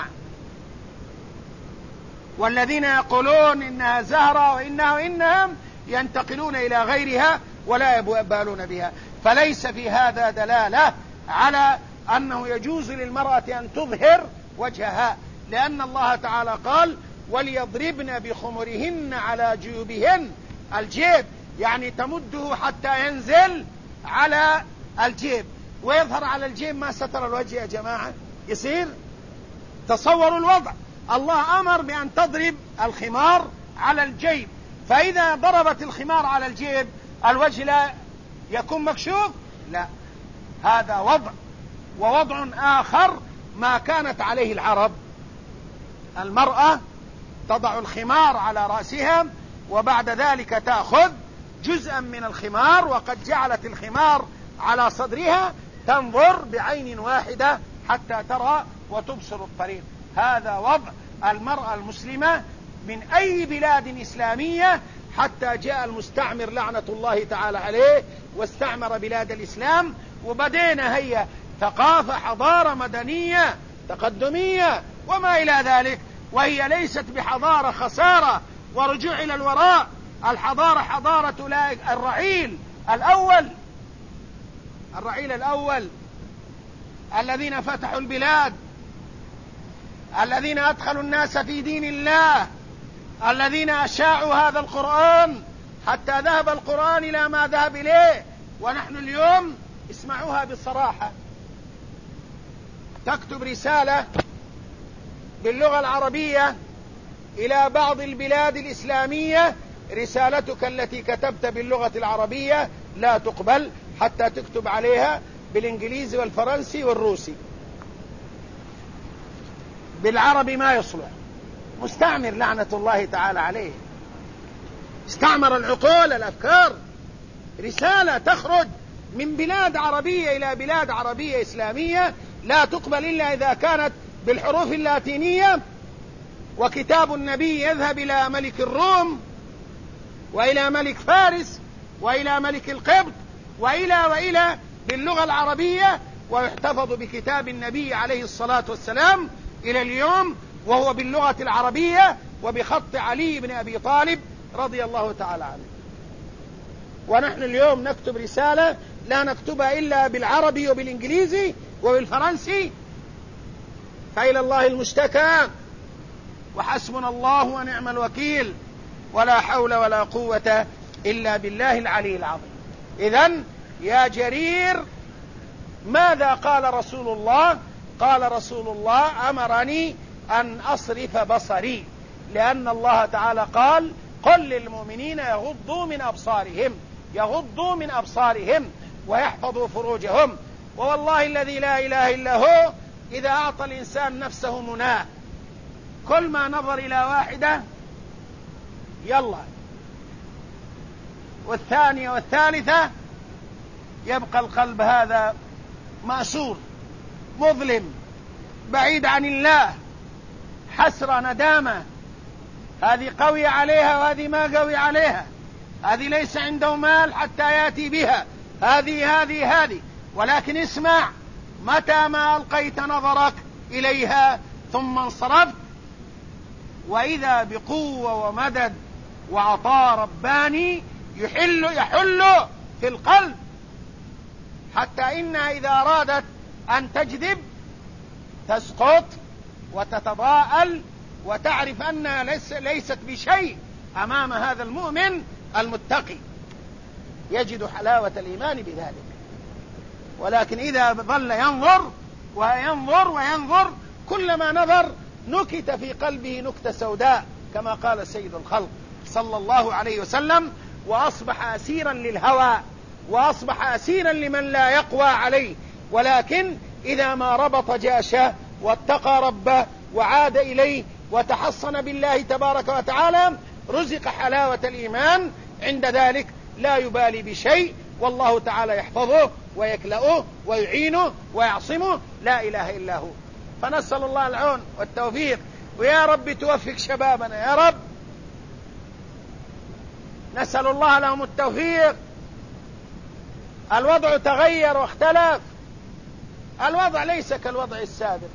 والذين يقولون إنها زهرة وإنهم ينتقلون إلى غيرها ولا يبالون بها. فليس في هذا دلالة على أنه يجوز للمرأة أن تظهر وجهها، لأن الله تعالى قال وليضربن بخمرهن على جيوبهن. الجيب يعني تمده حتى ينزل على الجيب ويظهر على الجيب ما ستر الوجه. يا جماعة يصير تصوروا الوضع. الله أمر بأن تضرب الخمار على الجيب، فإذا ضربت الخمار على الجيب الوجه لا يكون مكشوف؟ لا، هذا وضع. ووضع آخر ما كانت عليه العرب، المرأة تضع الخمار على رأسها وبعد ذلك تأخذ جزءا من الخمار، وقد جعلت الخمار على صدرها تنظر بعين واحدة حتى ترى وتبصر الطريق. هذا وضع المرأة المسلمة من أي بلاد إسلامية حتى جاء المستعمر لعنة الله تعالى عليه واستعمر بلاد الإسلام، وبدينا هي ثقافة حضارة مدنية تقدمية وما إلى ذلك، وهي ليست بحضارة خسارة ورجوع إلى الوراء. الحضارة حضارة الرعيل الأول الذين فتحوا البلاد، الذين أدخلوا الناس في دين الله، الذين أشاعوا هذا القرآن حتى ذهب القرآن إلى ما ذهب إليه. ونحن اليوم اسمعوها بصراحة، تكتب رسالة باللغة العربية إلى بعض البلاد الإسلامية، رسالتك التي كتبت باللغة العربية لا تقبل حتى تكتب عليها بالإنجليزي والفرنسي والروسي، بالعربي ما يصلح. مستعمر لعنة الله تعالى عليه، استعمر العقول الأفكار. رسالة تخرج من بلاد عربية إلى بلاد عربية إسلامية لا تقبل إلا إذا كانت بالحروف اللاتينية، وكتاب النبي يذهب إلى ملك الروم وإلى ملك فارس وإلى ملك القبط وإلى باللغة العربية، ويحتفظ بكتاب النبي عليه الصلاة والسلام إلى اليوم وهو باللغة العربية وبخط علي بن أبي طالب رضي الله تعالى عنه. ونحن اليوم نكتب رسالة لا نكتبها إلا بالعربي وبالإنجليزي وبالفرنسي، فإلى الله المشتكى، وحسبنا الله ونعم الوكيل، ولا حول ولا قوة إلا بالله العلي العظيم. إذن يا جرير ماذا قال رسول الله؟ قال رسول الله أمرني أن أصرف بصري، لأن الله تعالى قال قل للمؤمنين يغضوا من أبصارهم ويحفظوا فروجهم. ووالله الذي لا إله إلا هو إذا أعطى الإنسان نفسه مناه كل ما نظر إلى واحدة يلا، والثانية والثالثة، يبقى القلب هذا مأسور مظلم بعيد عن الله، حسرة ندامة، هذه قوي عليها وهذه ما قوي عليها، هذه ليس عنده مال حتى يأتي بها، هذه. ولكن اسمع، متى ما ألقيت نظرك إليها ثم انصرفت وإذا بقوة ومدد وعطاء رباني يحل في القلب، حتى إنها إذا أرادت أن تجذب تسقط وتتضاءل وتعرف أنها ليست بشيء أمام هذا المؤمن المتقي، يجد حلاوة الإيمان بذلك. ولكن إذا ظل ينظر وينظر كلما نظر نكت في قلبه نكتة سوداء كما قال سيد الخلق صلى الله عليه وسلم، وأصبح أسيرا للهوى، وأصبح أسيرا لمن لا يقوى عليه. ولكن إذا ما ربط جاشه واتقى ربه وعاد إليه وتحصن بالله تبارك وتعالى رزق حلاوة الإيمان، عند ذلك لا يبالي بشيء، والله تعالى يحفظه ويكلأه ويعينه ويعصمه، لا إله إلا هو. فنسأل الله العون والتوفيق، ويا رب توفق شبابنا يا رب، نسأل الله لهم التوفيق. الوضع تغير واختلف، الوضع ليس كالوضع السابق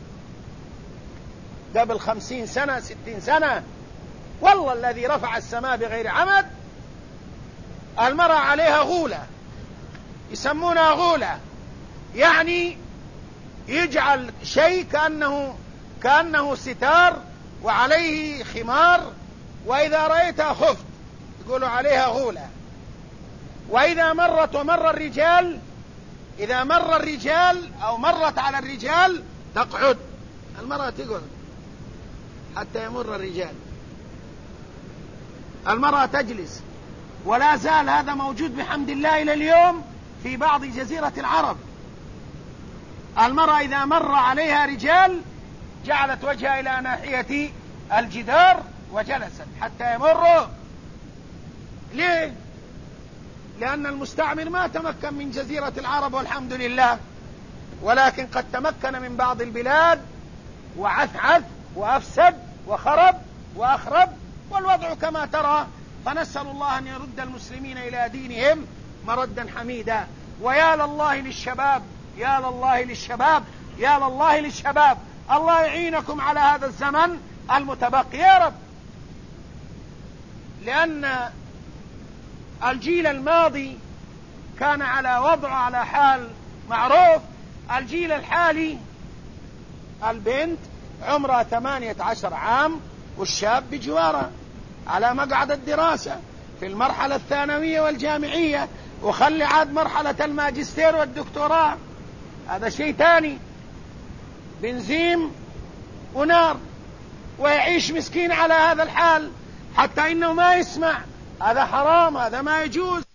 قبل 50 سنة 60 سنة. والله الذي رفع السماء بغير عمد، المرأة عليها غولة، يسمونها غولة، يعني يجعل شيء كأنه ستار وعليه خمار، وإذا رأيتها خفت، يقولوا عليها غولة. وإذا مرت ومر الرجال، إذا مر الرجال أو مرت على الرجال تقعد، المرأة تقعد حتى يمر الرجال. المرأة تجلس، ولا زال هذا موجود بحمد الله إلى اليوم في بعض جزيرة العرب. المرأة إذا مر عليها رجال جعلت وجهها إلى ناحية الجدار وجلست حتى يمروا. ليه؟ لأن المستعمر ما تمكن من جزيرة العرب والحمد لله، ولكن قد تمكن من بعض البلاد وعثعث وأفسد وخرب وأخرب، والوضع كما ترى. فنسأل الله أن يرد المسلمين إلى دينهم مردا حميدا. ويا لله للشباب، يا لله للشباب، يا لله للشباب، الله يعينكم على هذا الزمن المتبقي يا رب. لأن الجيل الماضي كان على وضع، على حال معروف. الجيل الحالي البنت عمرها 18 عام والشاب بجواره على مقعد الدراسة في المرحلة الثانوية والجامعية، وخلي عاد مرحلة الماجستير والدكتوراه، هذا شيء تاني، بنزيم ونار. ويعيش مسكين على هذا الحال حتى إنه ما يسمع، هذا حرام، هذا ما يجوز.